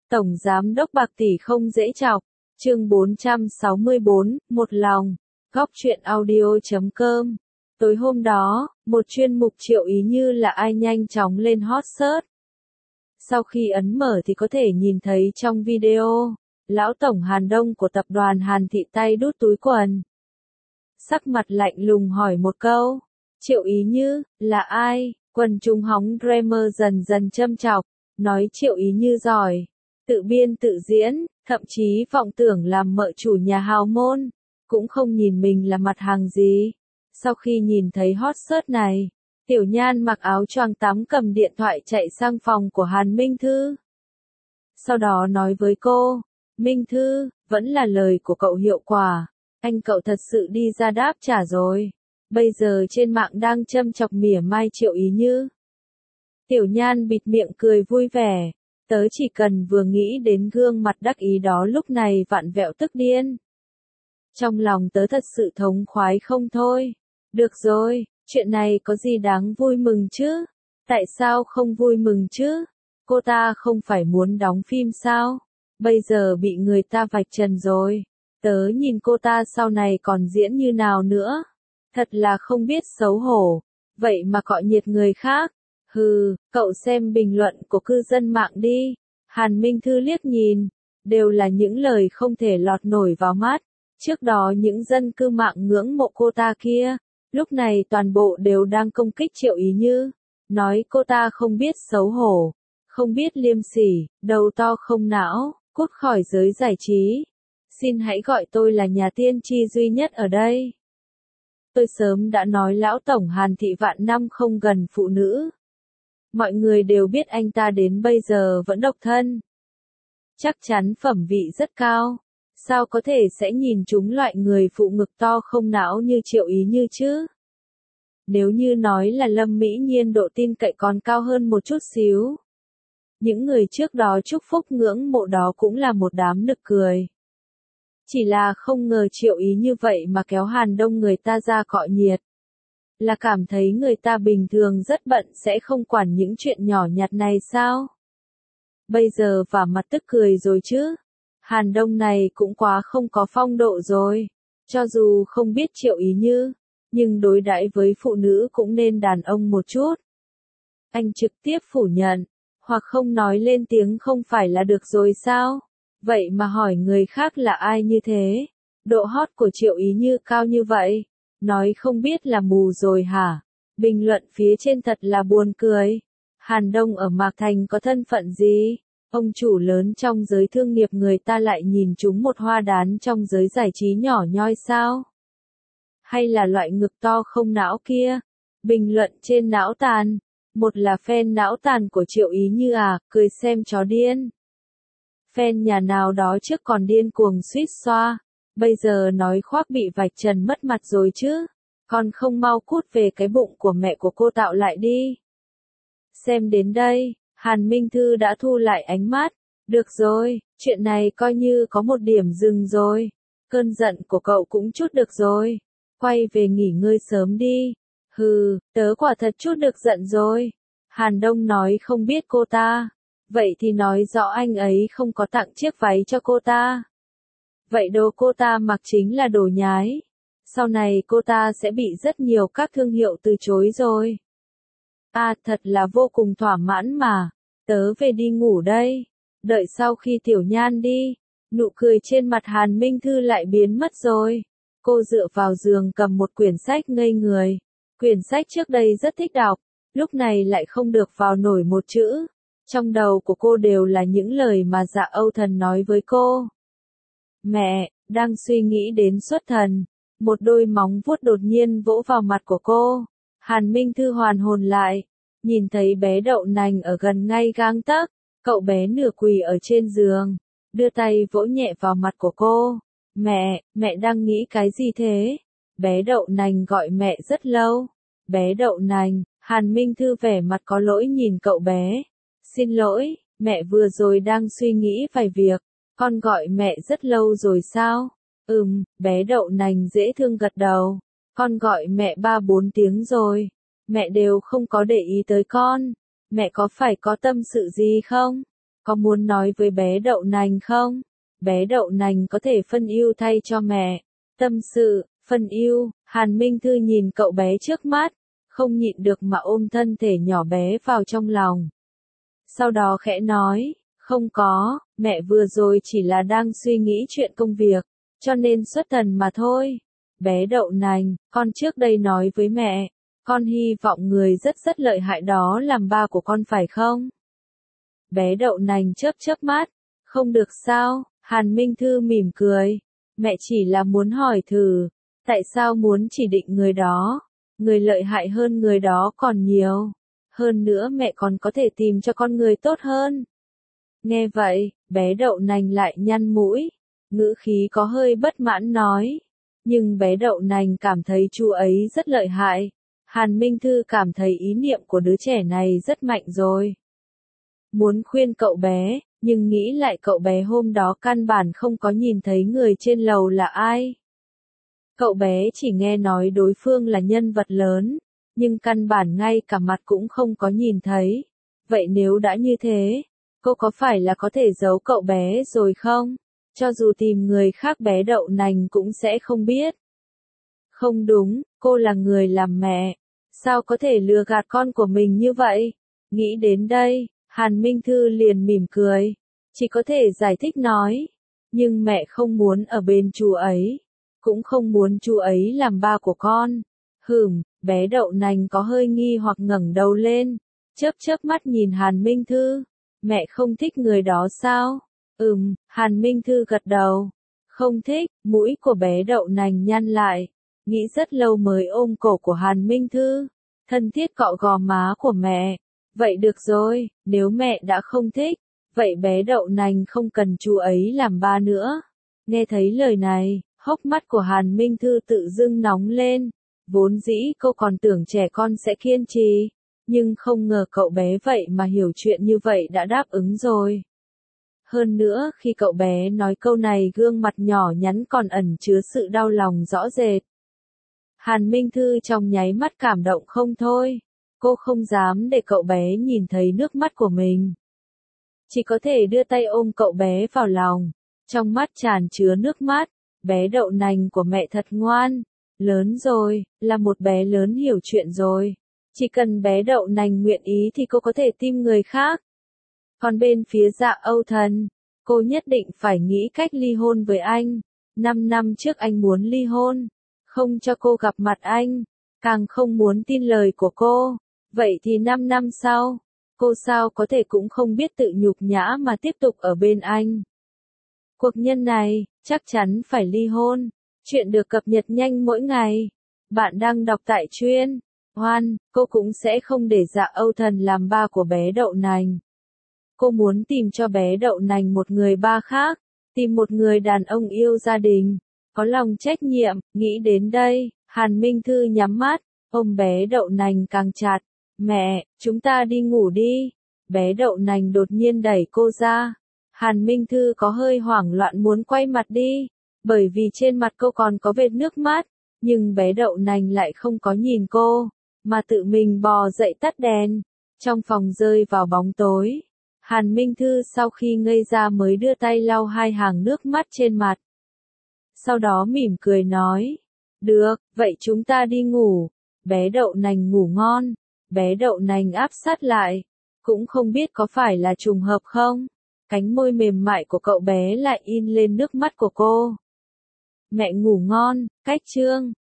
Tổng Giám đốc bạc tỷ không dễ chọc. Chương 464, một lòng. Góc truyện audio.com. Tối hôm đó, một chuyên mục Triệu Ý Như là ai nhanh chóng lên hot search. Sau khi ấn mở thì có thể nhìn thấy trong video, lão tổng Hàn Đông của tập đoàn Hàn Thị tay đút túi quần. Sắc mặt lạnh lùng hỏi một câu, Triệu Ý Như, là ai? Quần chúng hóng Dreamer dần dần châm chọc, nói Triệu Ý Như giỏi, tự biên tự diễn, thậm chí vọng tưởng làm mợ chủ nhà hào môn, cũng không nhìn mình là mặt hàng gì. Sau khi nhìn thấy hot search này, Tiểu Nhan mặc áo choàng tắm cầm điện thoại chạy sang phòng của Hàn Minh Thư. Sau đó nói với cô, Minh Thư, vẫn là lời của cậu hiệu quả, anh cậu thật sự đi ra đáp trả rồi. Bây giờ trên mạng đang châm chọc mỉa mai Triệu Ý Như. Tiểu Nhan bịt miệng cười vui vẻ, tớ chỉ cần vừa nghĩ đến gương mặt đắc ý đó lúc này vặn vẹo tức điên. Trong lòng tớ thật sự thống khoái không thôi. Được rồi, chuyện này có gì đáng vui mừng chứ? Tại sao không vui mừng chứ? Cô ta không phải muốn đóng phim sao? Bây giờ bị người ta vạch trần rồi. Tớ nhìn cô ta sau này còn diễn như nào nữa? Thật là không biết xấu hổ. Vậy mà cọ nhiệt người khác. Hừ, cậu xem bình luận của cư dân mạng đi. Hàn Minh Thư liếc nhìn. Đều là những lời không thể lọt nổi vào mắt. Trước đó những dân cư mạng ngưỡng mộ cô ta kia. Lúc này toàn bộ đều đang công kích Triệu Ý Như. Nói cô ta không biết xấu hổ. Không biết liêm sỉ, đầu to không não, cút khỏi giới giải trí. Xin hãy gọi tôi là nhà tiên tri duy nhất ở đây. Tôi sớm đã nói lão tổng Hàn Thị vạn năm không gần phụ nữ. Mọi người đều biết anh ta đến bây giờ vẫn độc thân. Chắc chắn phẩm vị rất cao. Sao có thể sẽ nhìn chúng loại người phụ ngực to không não như Triệu Ý Như chứ? Nếu như nói là Lâm Mỹ Nhiên độ tin cậy còn cao hơn một chút xíu. Những người trước đó chúc phúc ngưỡng mộ đó cũng là một đám nực cười. Chỉ là không ngờ Triệu Ý Như vậy mà kéo Hàn Đông người ta ra cọ nhiệt. Là cảm thấy người ta bình thường rất bận sẽ không quản những chuyện nhỏ nhặt này sao? Bây giờ vả mặt tức cười rồi chứ? Hàn Đông này cũng quá không có phong độ rồi. Cho dù không biết Triệu Ý Như, nhưng đối đãi với phụ nữ cũng nên đàn ông một chút. Anh trực tiếp phủ nhận, hoặc không nói lên tiếng không phải là được rồi sao? Vậy mà hỏi người khác là ai như thế? Độ hot của Triệu Ý Như cao như vậy? Nói không biết là mù rồi hả? Bình luận phía trên thật là buồn cười. Hàn Đông ở Mạc Thành có thân phận gì? Ông chủ lớn trong giới thương nghiệp người ta lại nhìn chúng một hoa đán trong giới giải trí nhỏ nhoi sao? Hay là loại ngực to không não kia? Bình luận trên não tàn. Một là fan não tàn của Triệu Ý Như à, cười xem chó điên. Fan nhà nào đó trước còn điên cuồng suýt xoa. Bây giờ nói khoác bị vạch trần mất mặt rồi chứ. Còn không mau cút về cái bụng của mẹ của cô tạo lại đi. Xem đến đây. Hàn Minh Thư đã thu lại ánh mắt. Được rồi, chuyện này coi như có một điểm dừng rồi. Cơn giận của cậu cũng chút được rồi. Quay về nghỉ ngơi sớm đi. Hừ, tớ quả thật chút được giận rồi. Hàn Đông nói không biết cô ta. Vậy thì nói rõ anh ấy không có tặng chiếc váy cho cô ta. Vậy đồ cô ta mặc chính là đồ nhái. Sau này cô ta sẽ bị rất nhiều các thương hiệu từ chối rồi. À, thật là vô cùng thỏa mãn mà. Tớ về đi ngủ đây. Đợi sau khi Tiểu Nhan đi, nụ cười trên mặt Hàn Minh Thư lại biến mất rồi. Cô dựa vào giường cầm một quyển sách ngây người. Quyển sách trước đây rất thích đọc, lúc này lại không được vào nổi một chữ. Trong đầu của cô đều là những lời mà Dạ Âu Thần nói với cô. Mẹ, đang suy nghĩ đến xuất thần. Một đôi móng vuốt đột nhiên vỗ vào mặt của cô. Hàn Minh Thư hoàn hồn lại. Nhìn thấy bé đậu nành ở gần ngay gang tấc, cậu bé nửa quỳ ở trên giường, đưa tay vỗ nhẹ vào mặt của cô. Mẹ đang nghĩ cái gì thế? Bé đậu nành gọi mẹ rất lâu. Bé đậu nành, Hàn Minh Thư vẻ mặt có lỗi nhìn cậu bé. Xin lỗi, mẹ vừa rồi đang suy nghĩ vài việc. Con gọi mẹ rất lâu rồi sao? Bé đậu nành dễ thương gật đầu. Con gọi mẹ 3-4 tiếng rồi. Mẹ đều không có để ý tới con. Mẹ có phải có tâm sự gì không? có muốn nói với bé đậu nành không? Bé đậu nành có thể phân ưu thay cho mẹ. Tâm sự, phân ưu, Hàn Minh Thư nhìn cậu bé trước mắt, không nhịn được mà ôm thân thể nhỏ bé vào trong lòng. Sau đó khẽ nói, không có, mẹ vừa rồi chỉ là đang suy nghĩ chuyện công việc, cho nên xuất thần mà thôi. Bé đậu nành, con trước đây nói với mẹ, con hy vọng người rất lợi hại đó làm ba của con phải không? Bé đậu nành chớp mắt, không được sao? Hàn Minh Thư mỉm cười, mẹ chỉ là muốn hỏi thử, tại sao muốn chỉ định người đó? Người lợi hại hơn người đó còn nhiều. Hơn nữa mẹ còn có thể tìm cho con người tốt hơn. Nghe vậy, bé đậu nành lại nhăn mũi, ngữ khí có hơi bất mãn nói. Nhưng bé đậu nành cảm thấy chú ấy rất lợi hại. Hàn Minh Thư cảm thấy ý niệm của đứa trẻ này rất mạnh rồi. Muốn khuyên cậu bé, nhưng nghĩ lại cậu bé hôm đó căn bản không có nhìn thấy người trên lầu là ai. Cậu bé chỉ nghe nói đối phương là nhân vật lớn, nhưng căn bản ngay cả mặt cũng không có nhìn thấy. Vậy nếu đã như thế, cô có phải là có thể giấu cậu bé rồi không? Cho dù tìm người khác bé đậu nành cũng sẽ không biết. Không đúng, cô là người làm mẹ. Sao có thể lừa gạt con của mình như vậy? Nghĩ đến đây, Hàn Minh Thư liền mỉm cười. Chỉ có thể giải thích nói. Nhưng mẹ không muốn ở bên chú ấy. Cũng không muốn chú ấy làm ba của con. Bé đậu nành có hơi nghi hoặc ngẩng đầu lên. Chớp mắt nhìn Hàn Minh Thư. Mẹ không thích người đó sao? Hàn Minh Thư gật đầu. Không thích, mũi của bé đậu nành nhăn lại. Nghĩ rất lâu mới ôm cổ của Hàn Minh Thư. Thân thiết cọ gò má của mẹ. Vậy được rồi, nếu mẹ đã không thích, vậy bé đậu nành không cần chú ấy làm ba nữa. Nghe thấy lời này, hốc mắt của Hàn Minh Thư tự dưng nóng lên. Vốn dĩ cô còn tưởng trẻ con sẽ kiên trì, nhưng không ngờ cậu bé vậy mà hiểu chuyện như vậy đã đáp ứng rồi. Hơn nữa khi cậu bé nói câu này gương mặt nhỏ nhắn còn ẩn chứa sự đau lòng rõ rệt. Hàn Minh Thư trong nháy mắt cảm động không thôi. Cô không dám để cậu bé nhìn thấy nước mắt của mình. Chỉ có thể đưa tay ôm cậu bé vào lòng. Trong mắt tràn chứa nước mắt. Bé đậu nành của mẹ thật ngoan. Lớn rồi, là một bé lớn hiểu chuyện rồi. Chỉ cần bé đậu nành nguyện ý thì cô có thể tìm người khác. Còn bên phía Dạ Âu Thần, cô nhất định phải nghĩ cách ly hôn với anh. 5 năm trước anh muốn ly hôn, không cho cô gặp mặt anh, càng không muốn tin lời của cô. Vậy thì 5 năm sau, cô sao có thể cũng không biết tự nhục nhã mà tiếp tục ở bên anh. Cuộc nhân này, chắc chắn phải ly hôn. Chuyện được cập nhật nhanh mỗi ngày. Bạn đang đọc tại Truyện Hoan, cô cũng sẽ không để Dạ Âu Thần làm ba của bé đậu nành. Cô muốn tìm cho bé đậu nành một người ba khác, tìm một người đàn ông yêu gia đình, có lòng trách nhiệm. Nghĩ đến đây, Hàn Minh Thư nhắm mắt, ôm bé đậu nành càng chặt. Mẹ, chúng ta đi ngủ đi. Bé đậu nành đột nhiên đẩy cô ra. Hàn Minh Thư có hơi hoảng loạn muốn quay mặt đi, bởi vì trên mặt cô còn có vệt nước mắt, nhưng bé đậu nành lại không có nhìn cô, mà tự mình bò dậy tắt đèn. Trong phòng rơi vào bóng tối. Hàn Minh Thư sau khi ngây ra mới đưa tay lau hai hàng nước mắt trên mặt. Sau đó mỉm cười nói, được, vậy chúng ta đi ngủ. Bé đậu nành ngủ ngon. Bé đậu nành áp sát lại. Cũng không biết có phải là trùng hợp không? Cánh môi mềm mại của cậu bé lại in lên nước mắt của cô. Mẹ ngủ ngon, cách chương.